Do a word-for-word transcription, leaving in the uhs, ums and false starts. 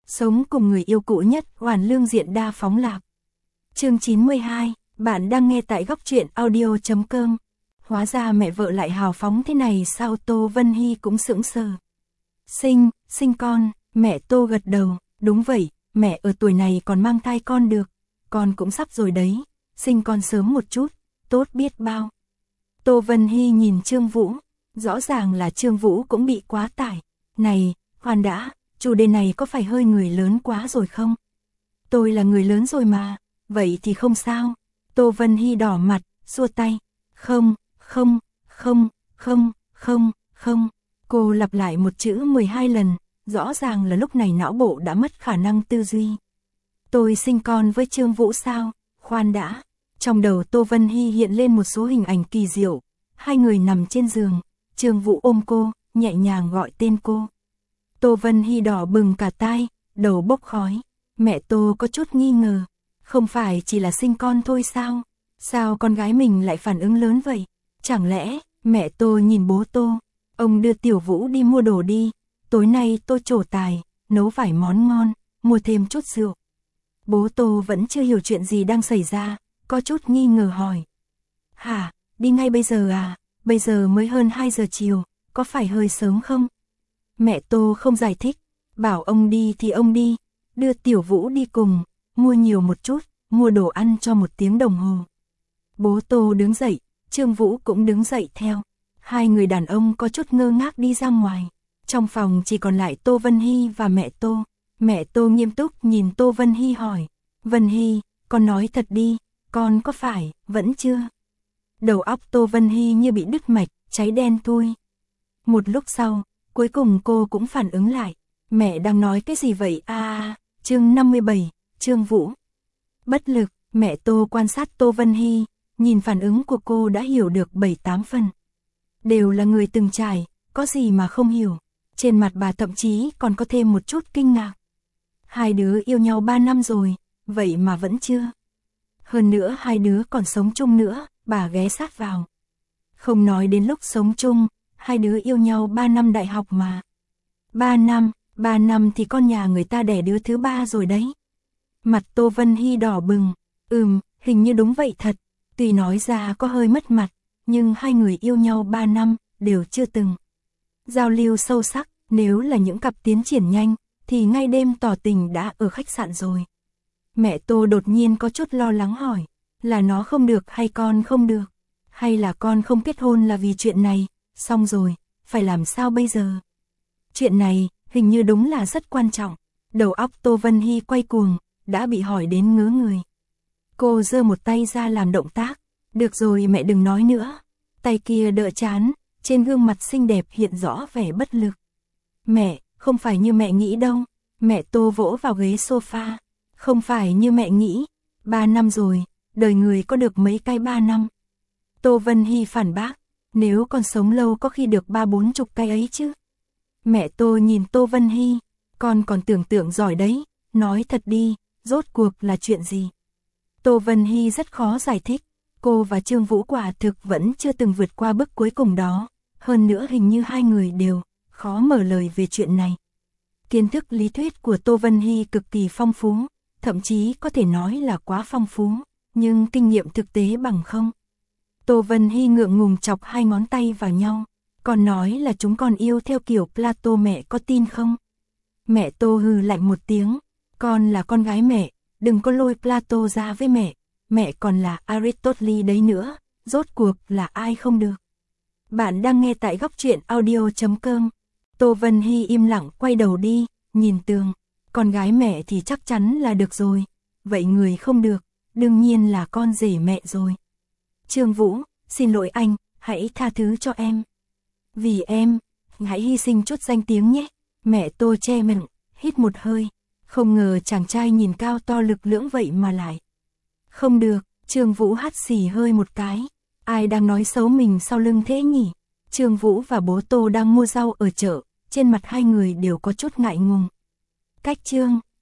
Sống cùng người yêu cũ nhất, hoàn lương diện đa phóng lạc. Chương chín mươi hai, bạn đang nghe tại góc truyện audio chấm com. Hóa ra mẹ vợ lại hào phóng thế này sao? Tô Vân Hy cũng sững sờ. Sinh, sinh con, mẹ Tô gật đầu, đúng vậy, mẹ ở tuổi này còn mang thai con được, con cũng sắp rồi đấy, sinh con sớm một chút, tốt biết bao. Tô Vân Hy nhìn Trương Vũ, rõ ràng là Trương Vũ cũng bị quá tải. Này, khoan đã, chủ đề này có phải hơi người lớn quá rồi không? Tôi là người lớn rồi mà, vậy thì không sao. Tô Vân Hy đỏ mặt, xua tay. Không, không, không, không, không, không. Cô lặp lại một chữ mười hai lần, rõ ràng là lúc này não bộ đã mất khả năng tư duy. Tôi sinh con với Trương Vũ sao? Khoan đã. Trong đầu Tô Vân Hy hiện lên một số hình ảnh kỳ diệu. Hai người nằm trên giường, Trương Vũ ôm cô, nhẹ nhàng gọi tên cô. Tô Vân Hy đỏ bừng cả tai, đầu bốc khói. Mẹ Tô có chút nghi ngờ. Không phải chỉ là sinh con thôi sao? Sao con gái mình lại phản ứng lớn vậy? Chẳng lẽ, mẹ Tô nhìn bố Tô. Ông đưa Tiểu Vũ đi mua đồ đi. Tối nay tôi trổ tài, nấu vài món ngon, mua thêm chút rượu. Bố Tô vẫn chưa hiểu chuyện gì đang xảy ra, có chút nghi ngờ hỏi. Hả, đi ngay bây giờ à? Bây giờ mới hơn hai giờ chiều, có phải hơi sớm không? Mẹ Tô không giải thích, bảo ông đi thì ông đi, đưa Tiểu Vũ đi cùng, mua nhiều một chút, mua đồ ăn cho một tiếng đồng hồ. Bố Tô đứng dậy, Trương Vũ cũng đứng dậy theo. Hai người đàn ông có chút ngơ ngác đi ra ngoài. Trong phòng chỉ còn lại Tô Vân Hy và mẹ Tô. Mẹ Tô nghiêm túc nhìn Tô Vân Hy hỏi. Vân Hy, con nói thật đi, con có phải, vẫn chưa? Đầu óc Tô Vân Hy như bị đứt mạch, cháy đen thui. Một lúc sau, cuối cùng cô cũng phản ứng lại. Mẹ đang nói cái gì vậy à? Chương năm mươi bảy, Trương Vũ. Bất lực, mẹ Tô quan sát Tô Vân Hy, nhìn phản ứng của cô đã hiểu được bảy tám phần. Đều là người từng trải, có gì mà không hiểu. Trên mặt bà thậm chí còn có thêm một chút kinh ngạc. Hai đứa yêu nhau ba năm rồi, vậy mà vẫn chưa. Hơn nữa hai đứa còn sống chung nữa, bà ghé sát vào. Không nói đến lúc sống chung, hai đứa yêu nhau ba năm đại học mà. Ba năm, ba năm thì con nhà người ta đẻ đứa thứ ba rồi đấy. Mặt Tô Vân Hy đỏ bừng, ừm, hình như đúng vậy thật. Tuy nói ra có hơi mất mặt, nhưng hai người yêu nhau ba năm, đều chưa từng giao lưu sâu sắc. Nếu là những cặp tiến triển nhanh, thì ngay đêm tỏ tình đã ở khách sạn rồi. Mẹ Tô đột nhiên có chút lo lắng hỏi, là nó không được hay con không được? Hay là con không kết hôn là vì chuyện này? Xong rồi, phải làm sao bây giờ? Chuyện này, hình như đúng là rất quan trọng. Đầu óc Tô Vân Hy quay cuồng, đã bị hỏi đến ngớ người. Cô giơ một tay ra làm động tác. Được rồi mẹ đừng nói nữa. Tay kia đỡ trán, trên gương mặt xinh đẹp hiện rõ vẻ bất lực. Mẹ, không phải như mẹ nghĩ đâu. Mẹ Tô vỗ vào ghế sofa. Không phải như mẹ nghĩ. Ba năm rồi, đời người có được mấy cái ba năm. Tô Vân Hy phản bác. Nếu con sống lâu có khi được ba bốn chục cái ấy chứ. Mẹ Tô nhìn Tô Vân Hy. Con còn tưởng tượng giỏi đấy. Nói thật đi, rốt cuộc là chuyện gì? Tô Vân Hy rất khó giải thích. Cô và Trương Vũ quả thực vẫn chưa từng vượt qua bước cuối cùng đó. Hơn nữa hình như hai người đều khó mở lời về chuyện này. Kiến thức lý thuyết của Tô Vân Hy cực kỳ phong phú, thậm chí có thể nói là quá phong phú, nhưng kinh nghiệm thực tế bằng không. Tô Vân Hy ngượng ngùng chọc hai ngón tay vào nhau. Còn nói là chúng con yêu theo kiểu Plato, mẹ có tin không? Mẹ Tô hừ lạnh một tiếng. Con là con gái mẹ, đừng có lôi Plato ra với mẹ. Mẹ còn là Aristotle đấy nữa, rốt cuộc là ai không được. Bạn đang nghe tại góc truyện audio chấm com. Tô Vân Hy im lặng quay đầu đi, nhìn tường. Con gái mẹ thì chắc chắn là được rồi. Vậy người không được, đương nhiên là con rể mẹ rồi. Trương Vũ, xin lỗi anh, hãy tha thứ cho em. Vì em, hãy hy sinh chút danh tiếng nhé. Mẹ Tô che miệng, hít một hơi. Không ngờ chàng trai nhìn cao to lực lưỡng vậy mà lại. Không được, Trương Vũ hắt xì hơi một cái. Ai đang nói xấu mình sau lưng thế nhỉ? Trương Vũ và bố Tô đang mua rau ở chợ, trên mặt hai người đều có chút ngại ngùng. Cách Trương